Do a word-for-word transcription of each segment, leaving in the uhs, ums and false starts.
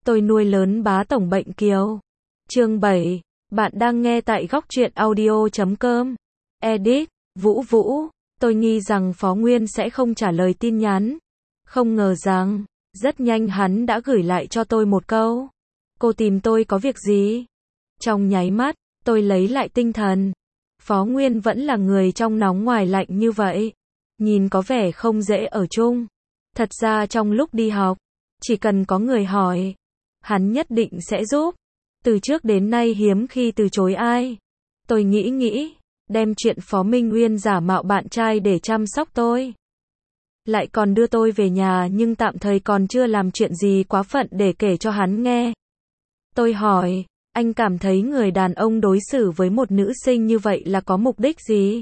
Tôi nuôi lớn bá tổng bệnh kiều. Chương bảy. Bạn đang nghe tại góc truyện audio chấm com. Edit. Vũ Vũ. Tôi nghi rằng Phó Nguyên sẽ không trả lời tin nhắn. Không ngờ rằng, rất nhanh hắn đã gửi lại cho tôi một câu. Cô tìm tôi có việc gì? Trong nháy mắt, tôi lấy lại tinh thần. Phó Nguyên vẫn là người trong nóng ngoài lạnh như vậy. Nhìn có vẻ không dễ ở chung. Thật ra trong lúc đi học, chỉ cần có người hỏi, hắn nhất định sẽ giúp. Từ trước đến nay hiếm khi từ chối ai. Tôi nghĩ nghĩ, đem chuyện Phó Minh Uyên giả mạo bạn trai để chăm sóc tôi. Lại còn đưa tôi về nhà nhưng tạm thời còn chưa làm chuyện gì quá phận để kể cho hắn nghe. Tôi hỏi, anh cảm thấy người đàn ông đối xử với một nữ sinh như vậy là có mục đích gì?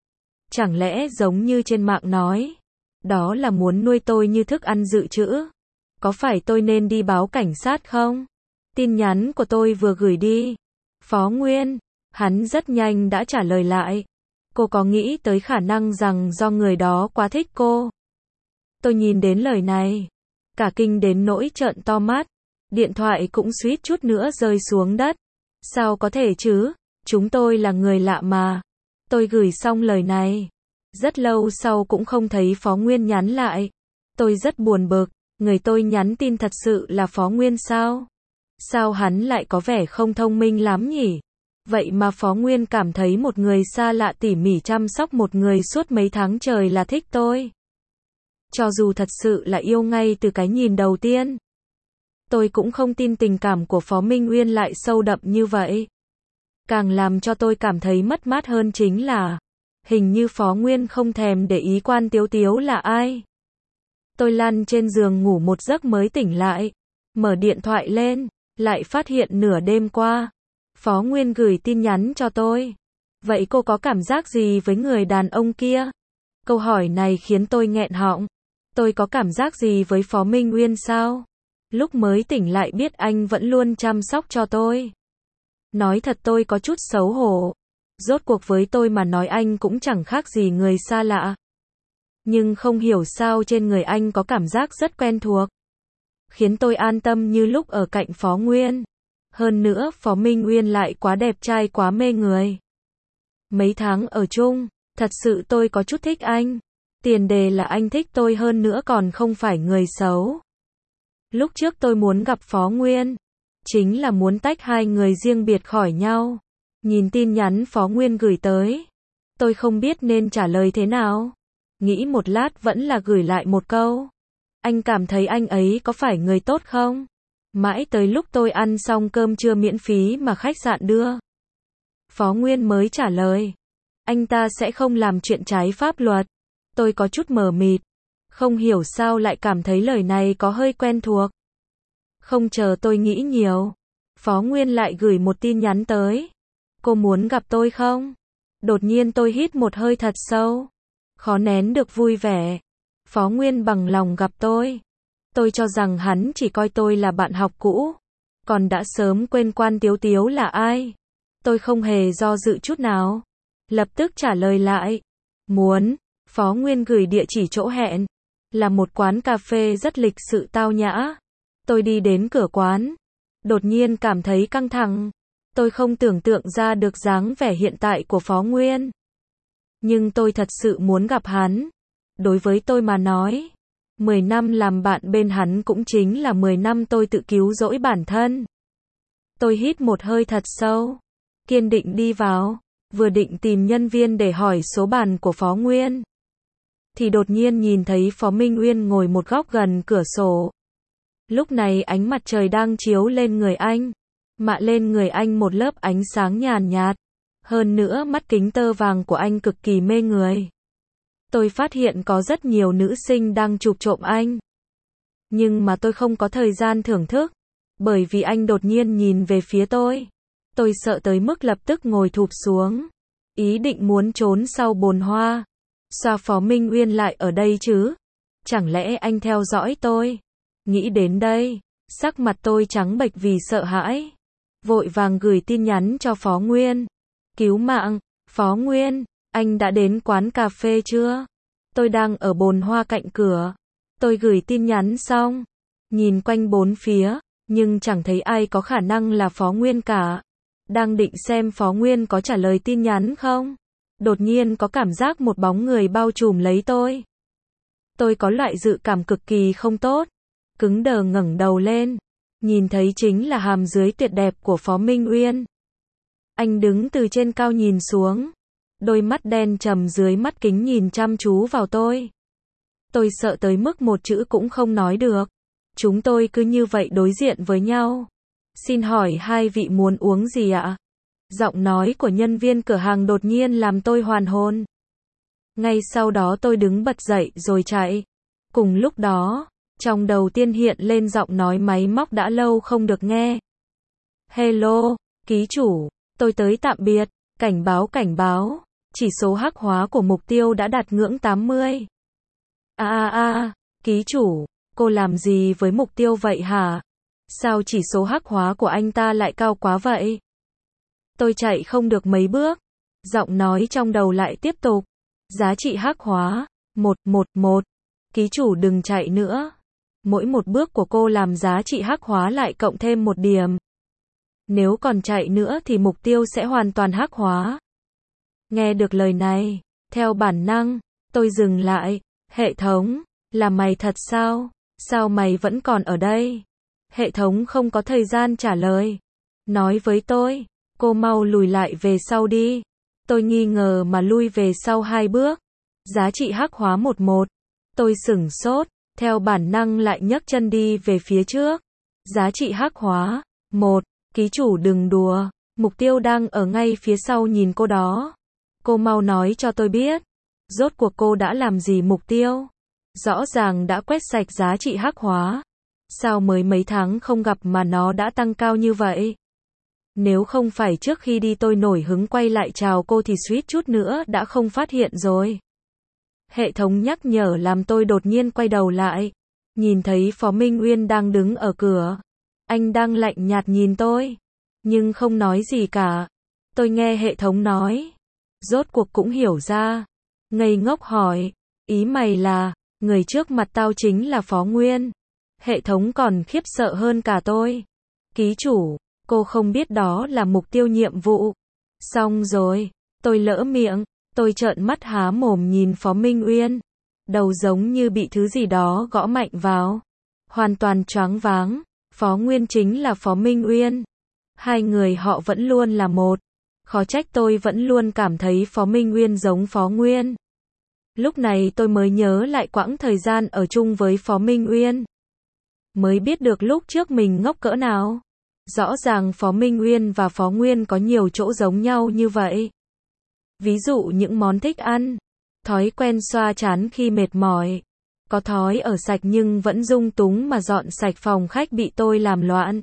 Chẳng lẽ giống như trên mạng nói, đó là muốn nuôi tôi như thức ăn dự trữ? Có phải tôi nên đi báo cảnh sát không? Tin nhắn của tôi vừa gửi đi. Phó Nguyên, hắn rất nhanh đã trả lời lại. Cô có nghĩ tới khả năng rằng do người đó quá thích cô? Tôi nhìn đến lời này, cả kinh đến nỗi trợn to mắt. Điện thoại cũng suýt chút nữa rơi xuống đất. Sao có thể chứ? Chúng tôi là người lạ mà. Tôi gửi xong lời này. Rất lâu sau cũng không thấy Phó Nguyên nhắn lại. Tôi rất buồn bực. Người tôi nhắn tin thật sự là Phó Nguyên sao? Sao hắn lại có vẻ không thông minh lắm nhỉ? Vậy mà Phó Nguyên cảm thấy một người xa lạ tỉ mỉ chăm sóc một người suốt mấy tháng trời là thích tôi. Cho dù thật sự là yêu ngay từ cái nhìn đầu tiên. Tôi cũng không tin tình cảm của Phó Minh Uyên lại sâu đậm như vậy. Càng làm cho tôi cảm thấy mất mát hơn chính là, hình như Phó Nguyên không thèm để ý Quan Tiếu Tiếu là ai. Tôi lăn trên giường ngủ một giấc mới tỉnh lại, mở điện thoại lên, lại phát hiện nửa đêm qua, Phó Nguyên gửi tin nhắn cho tôi. Vậy cô có cảm giác gì với người đàn ông kia? Câu hỏi này khiến tôi nghẹn họng. Tôi có cảm giác gì với Phó Minh Uyên sao? Lúc mới tỉnh lại biết anh vẫn luôn chăm sóc cho tôi. Nói thật tôi có chút xấu hổ. Rốt cuộc với tôi mà nói anh cũng chẳng khác gì người xa lạ. Nhưng không hiểu sao trên người anh có cảm giác rất quen thuộc. Khiến tôi an tâm như lúc ở cạnh Phó Nguyên. Hơn nữa Phó Minh Uyên lại quá đẹp trai quá mê người. Mấy tháng ở chung, thật sự tôi có chút thích anh. Tiền đề là anh thích tôi hơn nữa còn không phải người xấu. Lúc trước tôi muốn gặp Phó Nguyên, chính là muốn tách hai người riêng biệt khỏi nhau. Nhìn tin nhắn Phó Nguyên gửi tới, tôi không biết nên trả lời thế nào. Nghĩ một lát vẫn là gửi lại một câu. Anh cảm thấy anh ấy có phải người tốt không? Mãi tới lúc tôi ăn xong cơm trưa miễn phí mà khách sạn đưa, Phó Nguyên mới trả lời. Anh ta sẽ không làm chuyện trái pháp luật. Tôi có chút mờ mịt. Không hiểu sao lại cảm thấy lời này có hơi quen thuộc. Không chờ tôi nghĩ nhiều, Phó Nguyên lại gửi một tin nhắn tới. Cô muốn gặp tôi không? Đột nhiên tôi hít một hơi thật sâu. Khó nén được vui vẻ. Phó Nguyên bằng lòng gặp tôi. Tôi cho rằng hắn chỉ coi tôi là bạn học cũ. Còn đã sớm quên Quan Tiếu Tiếu là ai. Tôi không hề do dự chút nào. Lập tức trả lời lại. Muốn. Phó Nguyên gửi địa chỉ chỗ hẹn. Là một quán cà phê rất lịch sự tao nhã. Tôi đi đến cửa quán. Đột nhiên cảm thấy căng thẳng. Tôi không tưởng tượng ra được dáng vẻ hiện tại của Phó Nguyên. Nhưng tôi thật sự muốn gặp hắn. Đối với tôi mà nói, mười năm làm bạn bên hắn cũng chính là mười năm tôi tự cứu rỗi bản thân. Tôi hít một hơi thật sâu. Kiên định đi vào. Vừa định tìm nhân viên để hỏi số bàn của Phó Nguyên. Thì đột nhiên nhìn thấy Phó Minh Uyên ngồi một góc gần cửa sổ. Lúc này ánh mặt trời đang chiếu lên người anh. Mạ lên người anh một lớp ánh sáng nhàn nhạt. Hơn nữa mắt kính tơ vàng của anh cực kỳ mê người. Tôi phát hiện có rất nhiều nữ sinh đang chụp trộm anh. Nhưng mà tôi không có thời gian thưởng thức. Bởi vì anh đột nhiên nhìn về phía tôi. Tôi sợ tới mức lập tức ngồi thụp xuống. Ý định muốn trốn sau bồn hoa. Sao Phó Minh Uyên lại ở đây chứ? Chẳng lẽ anh theo dõi tôi? Nghĩ đến đây, sắc mặt tôi trắng bệch vì sợ hãi. Vội vàng gửi tin nhắn cho Phó Nguyên. Cứu mạng, Phó Nguyên, anh đã đến quán cà phê chưa? Tôi đang ở bồn hoa cạnh cửa. Tôi gửi tin nhắn xong. Nhìn quanh bốn phía, nhưng chẳng thấy ai có khả năng là Phó Nguyên cả. Đang định xem Phó Nguyên có trả lời tin nhắn không? Đột nhiên có cảm giác một bóng người bao trùm lấy tôi. Tôi có loại dự cảm cực kỳ không tốt. Cứng đờ ngẩng đầu lên. Nhìn thấy chính là hàm dưới tuyệt đẹp của Phó Minh Uyên. Anh đứng từ trên cao nhìn xuống. Đôi mắt đen trầm dưới mắt kính nhìn chăm chú vào tôi. Tôi sợ tới mức một chữ cũng không nói được. Chúng tôi cứ như vậy đối diện với nhau. Xin hỏi hai vị muốn uống gì ạ? Giọng nói của nhân viên cửa hàng đột nhiên làm tôi hoàn hồn. Ngay sau đó tôi đứng bật dậy rồi chạy. Cùng lúc đó, trong đầu tiên hiện lên giọng nói máy móc đã lâu không được nghe. Hello, ký chủ, tôi tới tạm biệt, cảnh báo cảnh báo, chỉ số hắc hóa của mục tiêu đã đạt ngưỡng tám mươi. A a a, ký chủ, cô làm gì với mục tiêu vậy hả? Sao chỉ số hắc hóa của anh ta lại cao quá vậy? Tôi chạy không được mấy bước. Giọng nói trong đầu lại tiếp tục. Giá trị hắc hóa, một một một. Ký chủ đừng chạy nữa. Mỗi một bước của cô làm giá trị hắc hóa lại cộng thêm một điểm. Nếu còn chạy nữa thì mục tiêu sẽ hoàn toàn hắc hóa. Nghe được lời này, theo bản năng, tôi dừng lại. Hệ thống, là mày thật sao? Sao mày vẫn còn ở đây? Hệ thống không có thời gian trả lời. Nói với tôi, cô mau lùi lại về sau đi. Tôi nghi ngờ mà lui về sau hai bước. Giá trị hắc hóa một một. Tôi sửng sốt, theo bản năng lại nhấc chân đi về phía trước. Giá trị hắc hóa một. Ký chủ đừng đùa, mục tiêu đang ở ngay phía sau nhìn cô đó. Cô mau nói cho tôi biết, rốt cuộc cô đã làm gì mục tiêu? Rõ ràng đã quét sạch giá trị hắc hóa. Sao mới mấy tháng không gặp mà nó đã tăng cao như vậy? Nếu không phải trước khi đi tôi nổi hứng quay lại chào cô thì suýt chút nữa đã không phát hiện rồi. Hệ thống nhắc nhở làm tôi đột nhiên quay đầu lại. Nhìn thấy Phó Minh Uyên đang đứng ở cửa. Anh đang lạnh nhạt nhìn tôi, nhưng không nói gì cả. Tôi nghe hệ thống nói. Rốt cuộc cũng hiểu ra. Ngây ngốc hỏi, ý mày là, người trước mặt tao chính là Phó Nguyên. Hệ thống còn khiếp sợ hơn cả tôi. Ký chủ, cô không biết đó là mục tiêu nhiệm vụ. Xong rồi, tôi lỡ miệng, tôi trợn mắt há mồm nhìn Phó Minh Uyên. Đầu giống như bị thứ gì đó gõ mạnh vào. Hoàn toàn choáng váng. Phó Nguyên chính là Phó Minh Uyên. Hai người họ vẫn luôn là một. Khó trách tôi vẫn luôn cảm thấy Phó Minh Uyên giống Phó Nguyên. Lúc này tôi mới nhớ lại quãng thời gian ở chung với Phó Minh Uyên. Mới biết được lúc trước mình ngốc cỡ nào. Rõ ràng Phó Minh Uyên và Phó Nguyên có nhiều chỗ giống nhau như vậy. Ví dụ những món thích ăn, thói quen xoa trán khi mệt mỏi, có thói ở sạch nhưng vẫn dung túng mà dọn sạch phòng khách bị tôi làm loạn.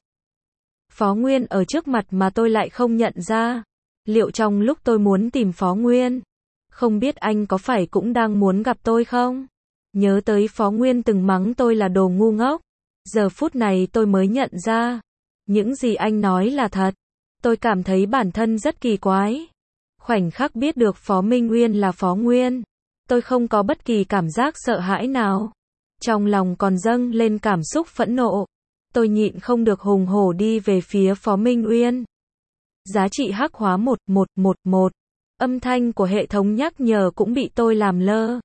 Phó Nguyên ở trước mặt mà tôi lại không nhận ra. Liệu trong lúc tôi muốn tìm Phó Nguyên, không biết anh có phải cũng đang muốn gặp tôi không? Nhớ tới Phó Nguyên từng mắng tôi là đồ ngu ngốc. Giờ phút này tôi mới nhận ra, những gì anh nói là thật. Tôi cảm thấy bản thân rất kỳ quái. Khoảnh khắc biết được Phó Minh Uyên là Phó Nguyên, tôi không có bất kỳ cảm giác sợ hãi nào. Trong lòng còn dâng lên cảm xúc phẫn nộ. Tôi nhịn không được hùng hổ đi về phía Phó Minh Uyên. Giá trị hắc hóa một một một một. Âm thanh của hệ thống nhắc nhở cũng bị tôi làm lơ.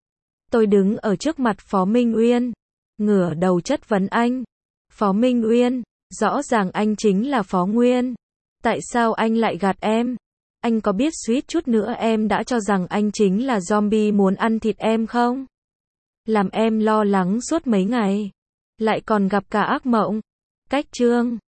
Tôi đứng ở trước mặt Phó Minh Uyên, ngửa đầu chất vấn anh. Phó Minh Uyên, rõ ràng anh chính là Phó Nguyên. Tại sao anh lại gạt em? Anh có biết suýt chút nữa em đã cho rằng anh chính là zombie muốn ăn thịt em không? Làm em lo lắng suốt mấy ngày. Lại còn gặp cả ác mộng. Cách chương